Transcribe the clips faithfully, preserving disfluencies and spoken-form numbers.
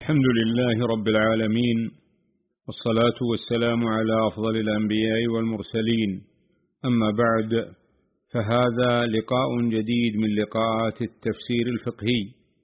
الحمد لله رب العالمين، والصلاة والسلام على أفضل الأنبياء والمرسلين. أما بعد، فهذا لقاء جديد من لقاءات التفسير الفقهي،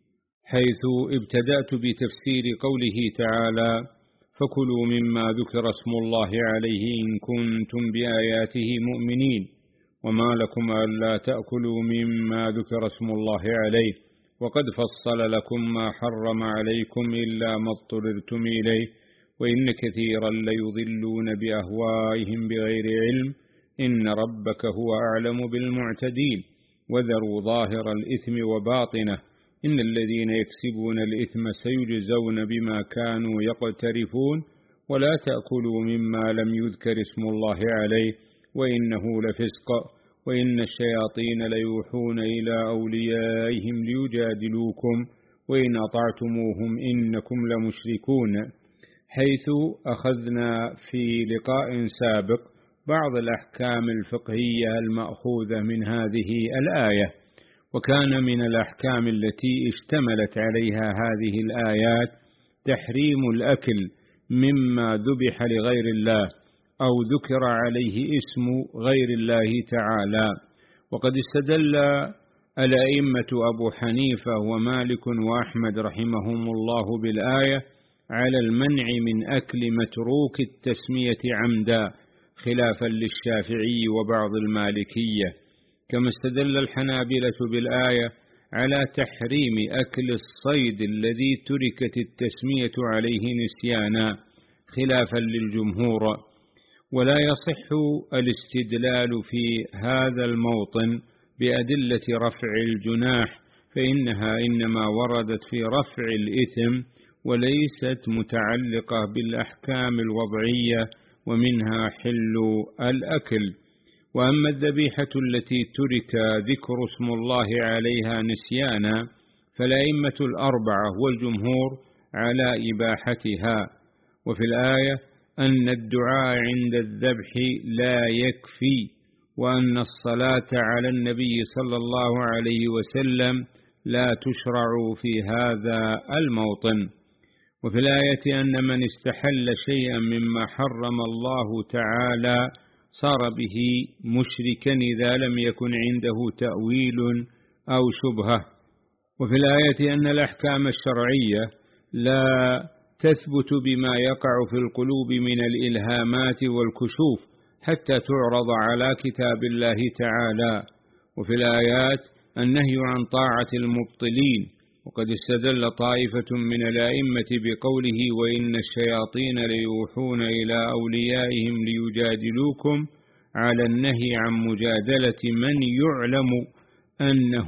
حيث ابتدأت بتفسير قوله تعالى: فكلوا مما ذكر اسم الله عليه إن كنتم بآياته مؤمنين، وما لكم ألا تأكلوا مما ذكر اسم الله عليه وقد فصل لكم ما حرم عليكم إلا ما اضطررتم إليه، وإن كثيرا ليضلون بأهوائهم بغير علم، إن ربك هو أعلم بالمعتدين، وذروا ظاهر الإثم وباطنه، إن الذين يكسبون الإثم سيجزون بما كانوا يقترفون، ولا تأكلوا مما لم يذكر اسم الله عليه وإنه لفسق، وإن الشياطين ليوحون إلى أوليائهم ليجادلوكم وإن أطعتموهم إنكم لمشركون، حيث أخذنا في لقاء سابق بعض الأحكام الفقهية المأخوذة من هذه الآية. وكان من الأحكام التي اشتملت عليها هذه الآيات تحريم الأكل مما ذبح لغير الله أو ذكر عليه اسم غير الله تعالى. وقد استدل الأئمة أبو حنيفة ومالك وأحمد رحمهم الله بالآية على المنع من أكل متروك التسمية عمدا، خلافا للشافعي وبعض المالكية، كما استدل الحنابلة بالآية على تحريم أكل الصيد الذي تركت التسمية عليه نسيانا، خلافا للجمهور. ولا يصح الاستدلال في هذا الموطن بأدلة رفع الجناح، فإنها إنما وردت في رفع الإثم وليست متعلقة بالأحكام الوضعية، ومنها حل الأكل. وأما الذبيحة التي ترك ذكر اسم الله عليها نسيانا، فالأئمة الأربعة والجمهور على إباحتها. وفي الآية أن الدعاء عند الذبح لا يكفي، وأن الصلاة على النبي صلى الله عليه وسلم لا تشرع في هذا الموطن. وفي الآية أن من استحل شيئا مما حرم الله تعالى صار به مشركا إذا لم يكن عنده تأويل أو شبهة. وفي الآية أن الأحكام الشرعية لا تثبت بما يقع في القلوب من الإلهامات والكشوف حتى تعرض على كتاب الله تعالى. وفي الآيات النهي عن طاعة المبطلين، وقد استدل طائفة من الأئمة بقوله: وإن الشياطين ليوحون إلى أوليائهم ليجادلوكم، على النهي عن مجادلة من يعلم أنه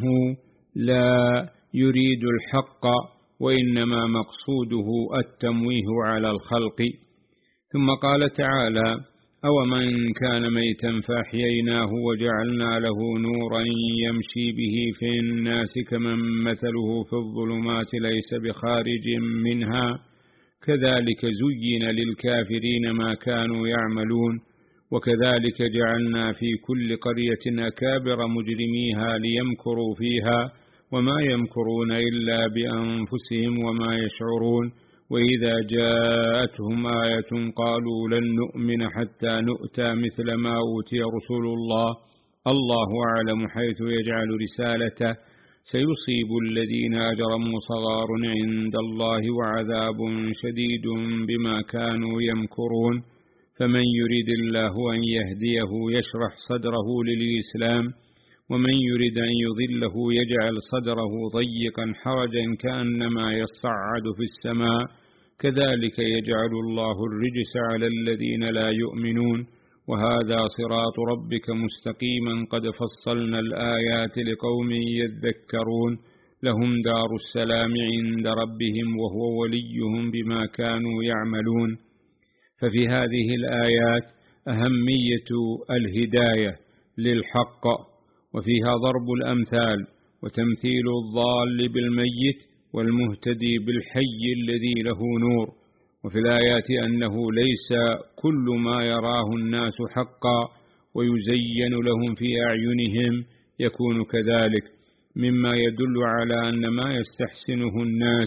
لا يريد الحق وإنما مقصوده التمويه على الخلق. ثم قال تعالى: أومن كان ميتا فأحييناه وجعلنا له نورا يمشي به في الناس كمن مثله في الظلمات ليس بخارج منها، كذلك زين للكافرين ما كانوا يعملون، وكذلك جعلنا في كل قرية أكابر مجرميها ليمكروا فيها وما يمكرون إلا بأنفسهم وما يشعرون، وإذا جاءتهم آية قالوا لن نؤمن حتى نؤتى مثل ما أوتي رسول الله، الله أعلم حيث يجعل رسالته، سيصيب الذين أجرموا صغار عند الله وعذاب شديد بما كانوا يمكرون. فمن يريد الله أن يهديه يشرح صدره للإسلام، ومن يريد أن يضله يجعل صدره ضيقا حرجا كأنما يصعد في السماء، كذلك يجعل الله الرجس على الذين لا يؤمنون، وهذا صراط ربك مستقيما قد فصلنا الآيات لقوم يذكرون، لهم دار السلام عند ربهم وهو وليهم بما كانوا يعملون. ففي هذه الآيات أهمية الهداية للحق، وفيها ضرب الأمثال وتمثيل الضال بالميت والمهتدي بالحي الذي له نور. وفي الآيات أنه ليس كل ما يراه الناس حقا ويزين لهم في أعينهم يكون كذلك، مما يدل على أن ما يستحسنه الناس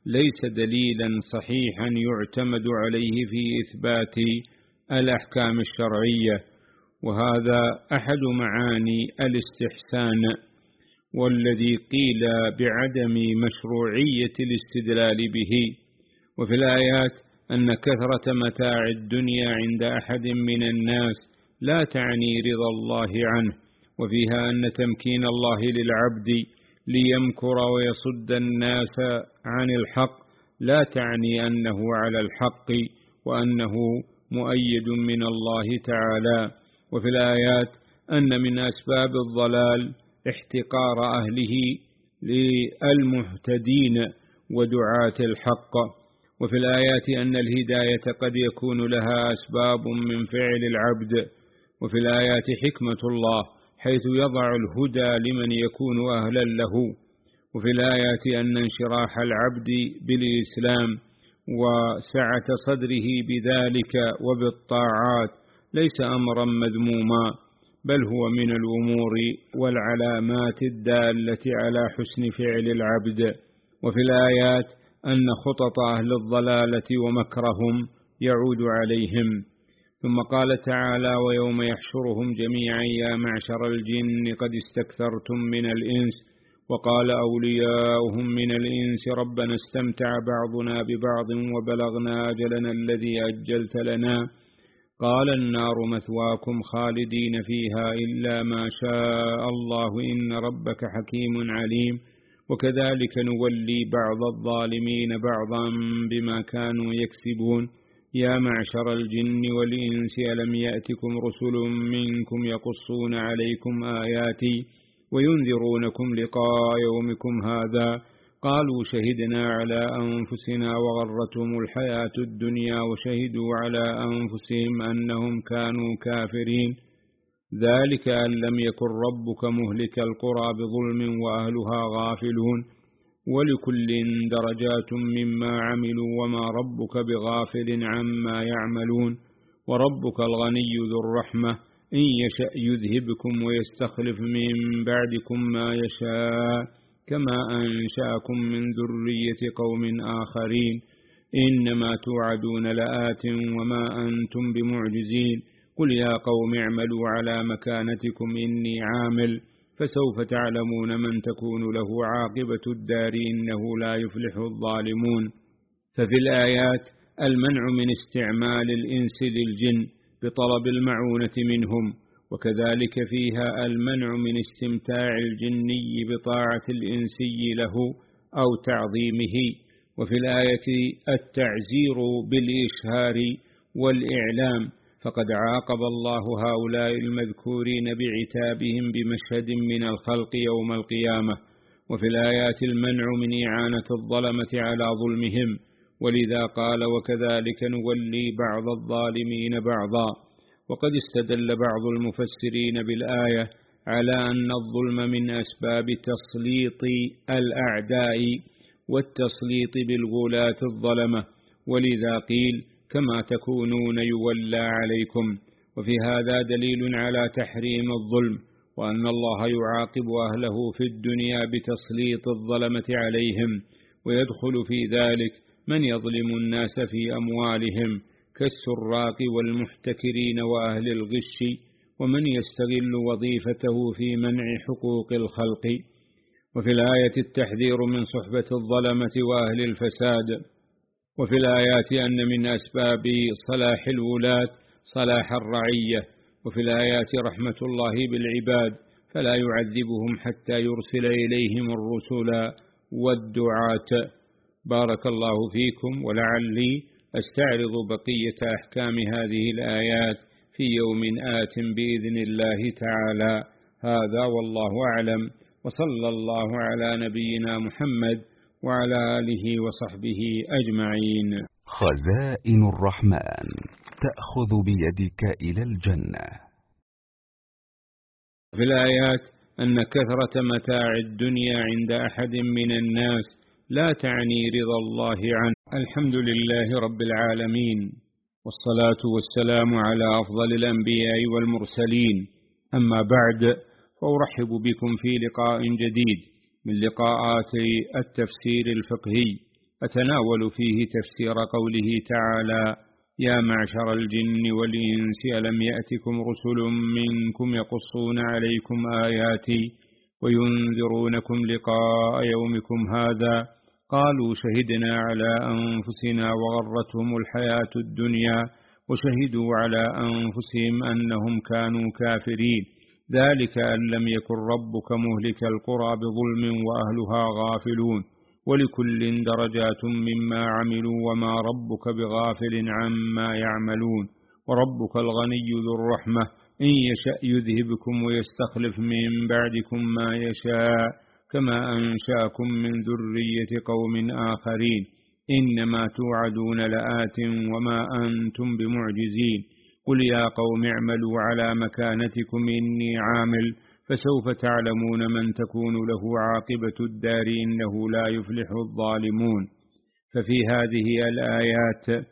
ليس دليلا صحيحا يعتمد عليه في إثبات الأحكام الشرعية، وهذا أحد معاني الاستحسان، والذي قيل بعدم مشروعية الاستدلال به. وفي الآيات أن كثرة متاع الدنيا عند أحد من الناس لا تعني رضا الله عنه، وفيها أن تمكين الله للعبد ليمكر ويصد الناس عن الحق لا تعني أنه على الحق وأنه مؤيد من الله تعالى. وفي الآيات أن من أسباب الضلال احتقار أهله للمهتدين ودعاة الحق. وفي الآيات أن الهداية قد يكون لها أسباب من فعل العبد. وفي الآيات حكمة الله حيث يضع الهدى لمن يكون أهلا له. وفي الآيات أن انشراح العبد بالإسلام وسعة صدره بذلك وبالطاعات ليس أمرا مذموما، بل هو من الأمور والعلامات الدالة على حسن فعل العبد. وفي الآيات أن خطط أهل الضلالة ومكرهم يعود عليهم. ثم قال تعالى: ويوم يحشرهم جميعا يا معشر الجن قد استكثرتم من الإنس. وقال أولياؤهم من الإنس ربنا استمتع بعضنا ببعض وبلغنا أجلنا الذي أجلت لنا قال النار مثواكم خالدين فيها إلا ما شاء الله إن ربك حكيم عليم. وكذلك نولي بعض الظالمين بعضا بما كانوا يكسبون. يا معشر الجن والإنس ألم يأتكم رسل منكم يقصون عليكم آياتي وينذرونكم لقاء يومكم هذا قالوا شهدنا على أنفسنا وغرتهم الحياة الدنيا وشهدوا على أنفسهم أنهم كانوا كافرين. ذلك أن لم يكن ربك مهلك القرى بظلم وأهلها غافلون ولكل درجات مما عملوا وما ربك بغافل عما يعملون. وربك الغني ذو الرحمة إن يشأ يذهبكم ويستخلف من بعدكم ما يشاء كما أنشأكم من ذرية قوم آخرين إنما توعدون لآت وما أنتم بمعجزين. قل يا قوم اعملوا على مكانتكم إني عامل فسوف تعلمون من تكون له عاقبة الدار إنه لا يفلح الظالمون. ففي الآيات المنع من استعمال الإنس للجن بطلب المعونة منهم، وكذلك فيها المنع من استمتاع الجني بطاعة الإنسي له أو تعظيمه. وفي الآية التعزير بالإشهار والإعلام، فقد عاقب الله هؤلاء المذكورين بعتابهم بمشهد من الخلق يوم القيامة. وفي الآيات المنع من إعانة الظلمة على ظلمهم، ولذا قال وكذلك نولي بعض الظالمين بعضا. وقد استدل بعض المفسرين بالآية على أن الظلم من أسباب تسليط الأعداء والتسليط بالغلاة الظلمة، ولذا قيل كما تكونون يولى عليكم. وفي هذا دليل على تحريم الظلم، وأن الله يعاقب أهله في الدنيا بتسليط الظلمة عليهم، ويدخل في ذلك من يظلم الناس في أموالهم كالسراق والمحتكرين وأهل الغش، ومن يستغل وظيفته في منع حقوق الخلق. وفي الآية التحذير من صحبة الظلمة وأهل الفساد. وفي الآيات أن من أسباب صلاح الولاة صلاح الرعية. وفي الآيات رحمة الله بالعباد فلا يعذبهم حتى يرسل إليهم الرسل والدعاة. بارك الله فيكم، ولعلي أستعرض بقية أحكام هذه الآيات في يوم آت بإذن الله تعالى. هذا والله أعلم، وصلى الله على نبينا محمد وعلى آله وصحبه أجمعين. خزائن الرحمن تأخذ بيدك إلى الجنة. في الآيات أن كثرة متاع الدنيا عند أحد من الناس لا تعني رضا الله عنه. الحمد لله رب العالمين، والصلاة والسلام على أفضل الأنبياء والمرسلين. أما بعد، فأرحب بكم في لقاء جديد من لقاءات التفسير الفقهي أتناول فيه تفسير قوله تعالى: يا معشر الجن والإنس ألم يأتكم رسل منكم يقصون عليكم آياتي وينذرونكم لقاء يومكم هذا، قالوا شهدنا على أنفسنا وغرتهم الحياة الدنيا وشهدوا على أنفسهم أنهم كانوا كافرين، ذلك أن لم يكن ربك مهلك القرى بظلم وأهلها غافلون، ولكل درجات مما عملوا وما ربك بغافل عما يعملون، وربك الغني ذو الرحمة إن يشأ يذهبكم ويستخلف من بعدكم ما يشاء كما أنشأكم من ذرية قوم آخرين، إنما توعدون لآت وما أنتم بمعجزين، قل يا قوم اعملوا على مكانتكم إني عامل فسوف تعلمون من تكون له عاقبة الدار إنه لا يفلح الظالمون. ففي هذه الآيات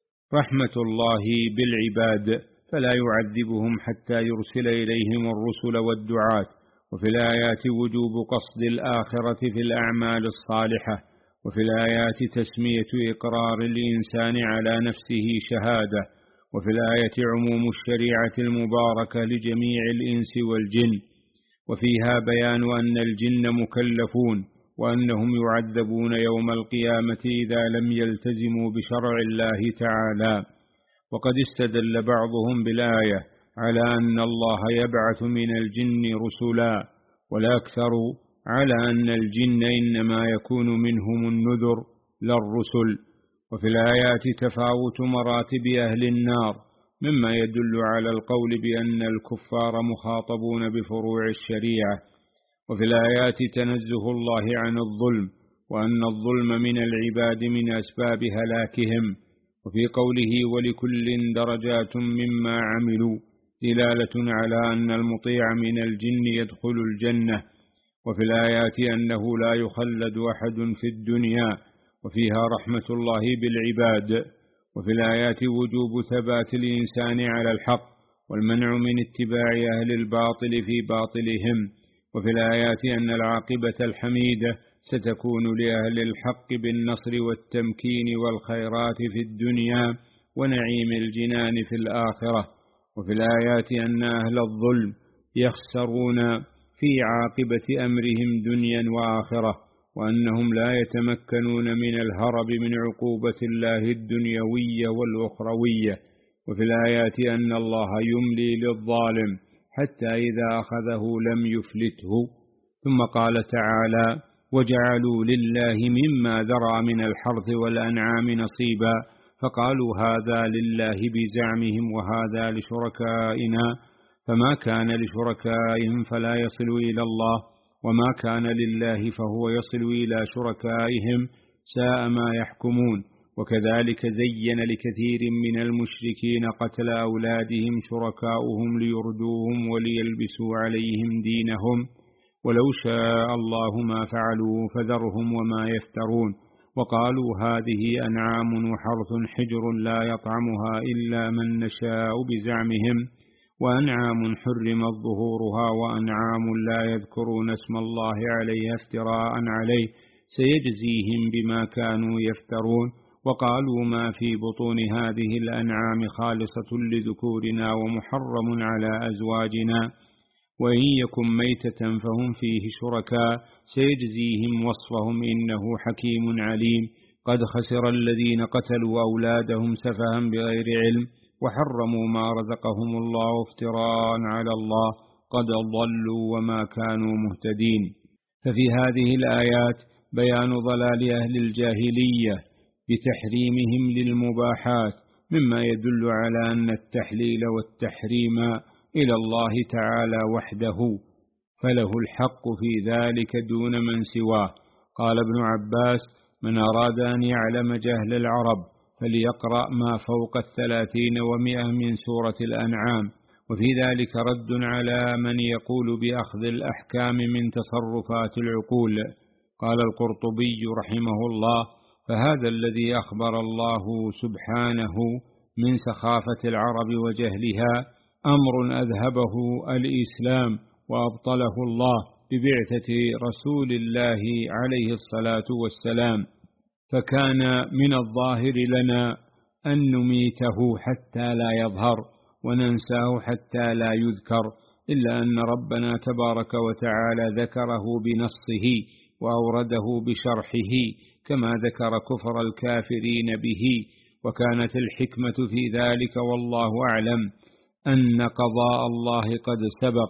رحمة الله بالعباد فلا يعذبهم حتى يرسل إليهم الرسل والدعاة، وفي الآيات وجوب قصد الآخرة في الأعمال الصالحة، وفي الآيات تسمية إقرار الإنسان على نفسه شهادة، وفي الآية عموم الشريعة المباركة لجميع الإنس والجن، وفيها بيان أن الجن مكلفون وأنهم يعذبون يوم القيامة إذا لم يلتزموا بشرع الله تعالى. وقد استدل بعضهم بالآية على أن الله يبعث من الجن رسلا، والأكثر على أن الجن إنما يكون منهم النذر لا الرسل. وفي الآيات تفاوت مراتب أهل النار مما يدل على القول بأن الكفار مخاطبون بفروع الشريعة. وفي الآيات تنزه الله عن الظلم، وأن الظلم من العباد من أسباب هلاكهم. وفي قوله ولكل درجات مما عملوا دلالة على أن المطيع من الجن يدخل الجنة. وفي الآيات أنه لا يخلد أحد في الدنيا، وفيها رحمة الله بالعباد. وفي الآيات وجوب ثبات الإنسان على الحق والمنع من اتباع أهل الباطل في باطلهم. وفي الآيات أن العاقبة الحميدة ستكون لأهل الحق بالنصر والتمكين والخيرات في الدنيا ونعيم الجنان في الآخرة. وفي الآيات أن أهل الظلم يخسرون في عاقبة أمرهم دنيا وآخرة، وأنهم لا يتمكنون من الهرب من عقوبة الله الدنيوية والأخروية. وفي الآيات أن الله يملي للظالم حتى إذا أخذه لم يفلته. ثم قال تعالى وجعلوا لله مما ذرأ من الحرث والأنعام نصيبا، فقالوا هذا لله بزعمهم وهذا لشركائنا، فما كان لشركائهم فلا يصل إلى الله، وما كان لله فهو يصل إلى شركائهم، ساء ما يحكمون. وكذلك زين لكثير من المشركين قتل أولادهم شركاؤهم ليردوهم وليلبسوا عليهم دينهم، ولو شاء الله ما فعلوا فذرهم وما يفترون. وقالوا هذه أنعام وحرث حجر لا يطعمها إلا من نشاء بزعمهم، وأنعام حرمت ظهورها وأنعام لا يذكرون اسم الله عليها افتراء عليه سيجزيهم بما كانوا يفترون. وقالوا ما في بطون هذه الأنعام خالصة لذكورنا ومحرم على أزواجنا، وإن يكن ميتة فهم فيه شركاء سيجزيهم وصفهم إنه حكيم عليم. قد خسر الذين قتلوا أولادهم سفها بغير علم وحرموا ما رزقهم الله افتراء على الله، قد ضلوا وما كانوا مهتدين. ففي هذه الآيات بيان ضلال أهل الجاهلية بتحريمهم للمباحات، مما يدل على أن التحليل والتحريم إلى الله تعالى وحده، فله الحق في ذلك دون من سواه. قال ابن عباس من أراد أن يعلم جهل العرب فليقرأ ما فوق الثلاثين ومئة من سورة الأنعام، وفي ذلك رد على من يقول بأخذ الأحكام من تصرفات العقول. قال القرطبي رحمه الله فهذا الذي أخبر الله سبحانه من سخافة العرب وجهلها أمر أذهبه الإسلام وأبطله الله ببعثة رسول الله عليه الصلاة والسلام. فكان من الظاهر لنا أن نميته حتى لا يظهر وننساه حتى لا يذكر، إلا أن ربنا تبارك وتعالى ذكره بنصه وأورده بشرحه، كما ذكر كفر الكافرين به. وكانت الحكمة في ذلك والله أعلم أن قضاء الله قد سبق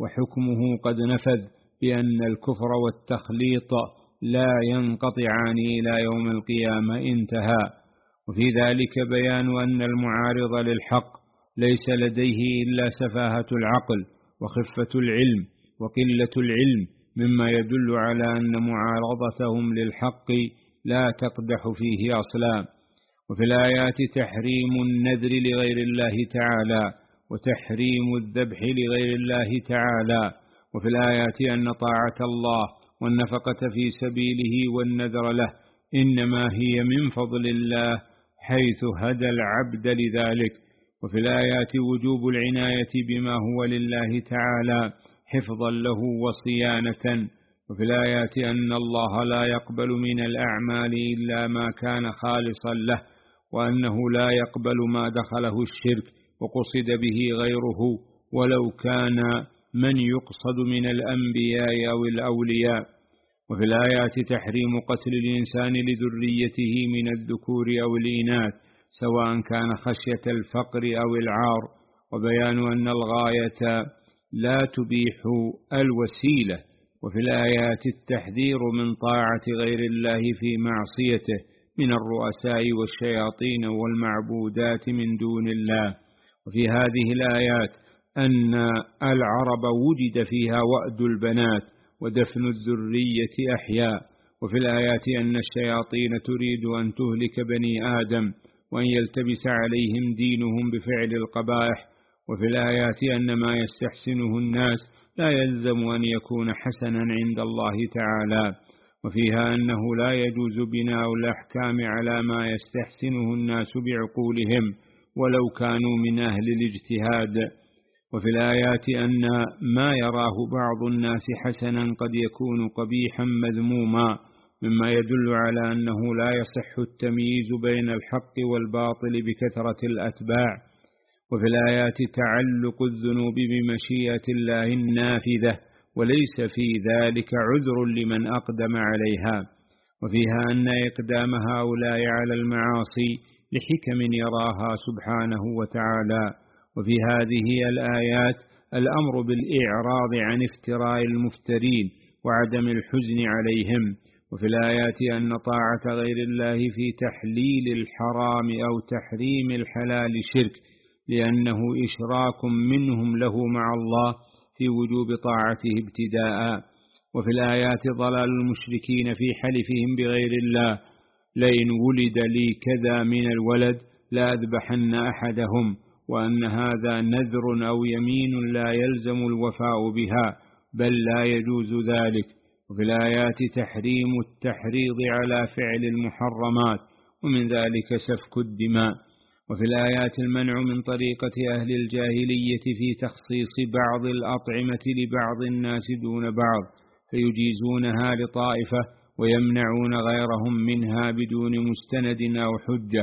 وحكمه قد نفذ، بأن الكفر والتخليط لا ينقطعان إلى يوم القيامة انتهى. وفي ذلك بيان أن المعارض للحق ليس لديه إلا سفاهة العقل وخفة العلم وقلة العلم، مما يدل على أن معارضتهم للحق لا تقدح فيه أصلا. وفي الآيات تحريم النذر لغير الله تعالى وتحريم الذبح لغير الله تعالى. وفي الآيات أن طاعة الله والنفقة في سبيله والنذر له إنما هي من فضل الله حيث هدى العبد لذلك. وفي الآيات وجوب العناية بما هو لله تعالى حفظا له وصيانة. وفي الآيات أن الله لا يقبل من الأعمال إلا ما كان خالصا له، وأنه لا يقبل ما دخله الشرك وقصد به غيره ولو كان من يقصد من الأنبياء أو الأولياء. وفي الآيات تحريم قتل الإنسان لذريته من الذكور أو الإناث سواء كان خشية الفقر أو العار، وبيان أن الغاية لا تبيح الوسيلة. وفي الآيات التحذير من طاعة غير الله في معصيته من الرؤساء والشياطين والمعبودات من دون الله. وفي هذه الآيات أن العرب وجد فيها وأد البنات ودفن الذرية أحياء. وفي الآيات أن الشياطين تريد أن تهلك بني آدم وأن يلتبس عليهم دينهم بفعل القبائح. وفي الآيات أن ما يستحسنه الناس لا يلزم أن يكون حسنا عند الله تعالى. وفيها أنه لا يجوز بناء الأحكام على ما يستحسنه الناس بعقولهم ولو كانوا من أهل الاجتهاد. وفي الآيات أن ما يراه بعض الناس حسنا قد يكون قبيحا مذموما، مما يدل على أنه لا يصح التمييز بين الحق والباطل بكثرة الأتباع. وفي الآيات تعلق الذنوب بمشيئة الله النافذة وليس في ذلك عذر لمن أقدم عليها. وفيها أن إقدام هؤلاء على المعاصي لحكم يراها سبحانه وتعالى. وفي هذه الآيات الأمر بالإعراض عن افتراء المفترين وعدم الحزن عليهم. وفي الآيات أن طاعة غير الله في تحليل الحرام أو تحريم الحلال شرك، لأنه إشراك منهم له مع الله في وجوب طاعته ابتداء. وفي الآيات ضلال المشركين في حلفهم بغير الله، لئن ولد لي كذا من الولد لأذبحن أحدهم، وأن هذا نذر أو يمين لا يلزم الوفاء بها بل لا يجوز ذلك. وفي الآيات تحريم التحريض على فعل المحرمات ومن ذلك سفك الدماء. وفي الآيات المنع من طريقة أهل الجاهلية في تخصيص بعض الأطعمة لبعض الناس دون بعض فيجيزونها لطائفة ويمنعون غيرهم منها بدون مستند أو حجة.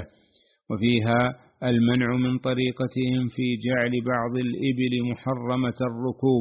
وفيها المنع من طريقتهم في جعل بعض الإبل محرمة الركوب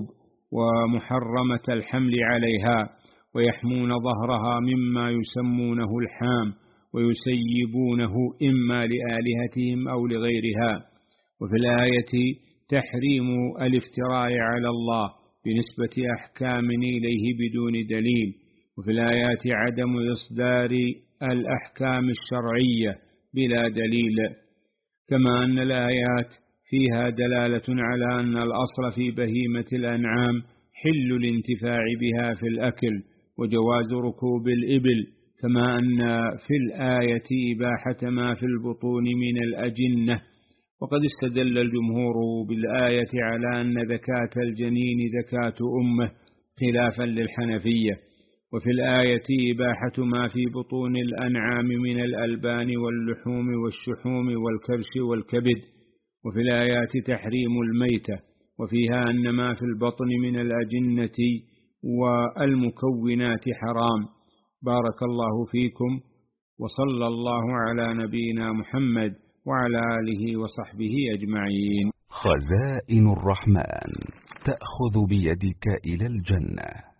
ومحرمة الحمل عليها، ويحمون ظهرها مما يسمونه الحام ويسيبونه إما لآلهتهم أو لغيرها. وفي الآية تحريم الافتراء على الله بنسبة أحكام إليه بدون دليل. وفي الآيات عدم إصدار الأحكام الشرعية بلا دليل. كما أن الآيات فيها دلالة على أن الأصل في بهيمة الأنعام حل الانتفاع بها في الأكل وجواز ركوب الإبل، كما أن في الآية إباحة ما في البطون من الأجنة. وقد استدل الجمهور بالآية على أن ذكاة الجنين ذكاة أمه خلافا للحنفية. وفي الآية إباحة ما في بطون الأنعام من الألبان واللحوم والشحوم والكرش والكبد. وفي الآيات تحريم الميتة، وفيها أن ما في البطن من الأجنة والمكونات حرام. بارك الله فيكم، وصلى الله على نبينا محمد وعلى آله وصحبه أجمعين. خزائن الرحمن تأخذ بيدك إلى الجنة.